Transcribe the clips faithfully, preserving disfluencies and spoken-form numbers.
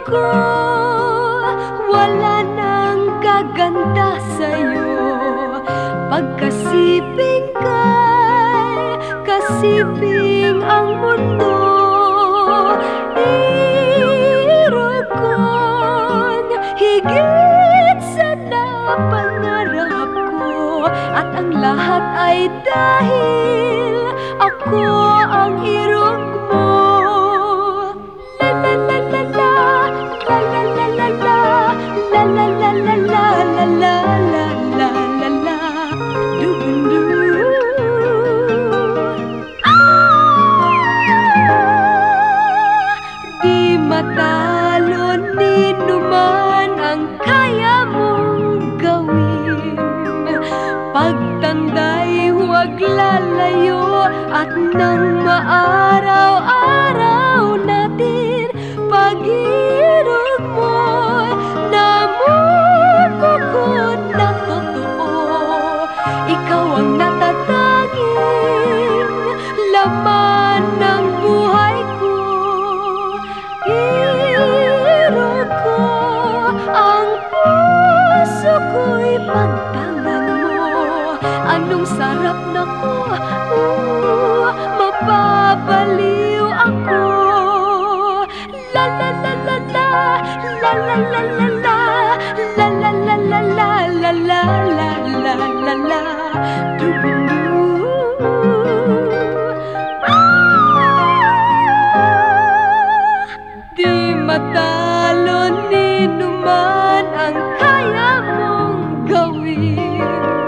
ko, wala nang gaganda sa'yo. Pagkasiping kay kasiping ang mundo. Irukon higit sa napangarap ko, at ang lahat ay dahil ako ang irog mo. La la la la la, la la la la la, la la la la la, la la la la la la, du-du-du. Ah! Di matalo ni numan ang kaya mong gawin. Pagtanday huwag lalayo, at nang maaraw-araw natin pag-irog mo'y namumukod na totoo. Ikaw ang natatanging laman ng buhay ko. Irog ko ang puso ko'y pagtangan mo. Anong sarap na ko, uh, mapapaliw ako. La la la la la, la la la la la, la la la la la, la la la la la la, du-du-du. Ah! Di matalo ni numan ang kaya mong gawin.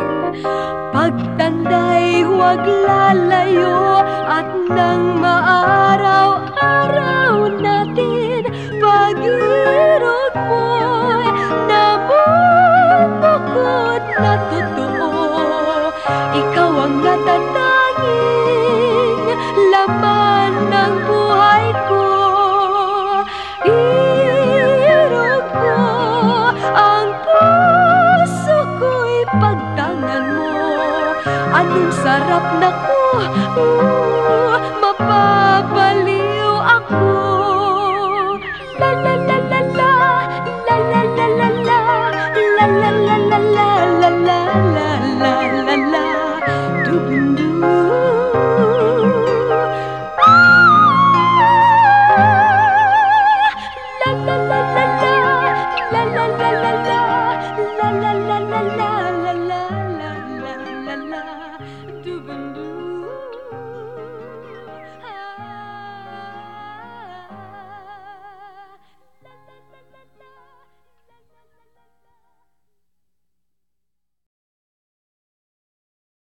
Pagtanday huwag lalayo, at nang maaraw-araw natin pag-irog mo'y namumukod na totoo. Ikaw ang natatanging laman ng buhay ko. Irog ko ang puso ko'y pagtangan mo. Anong sarap na ko, uh,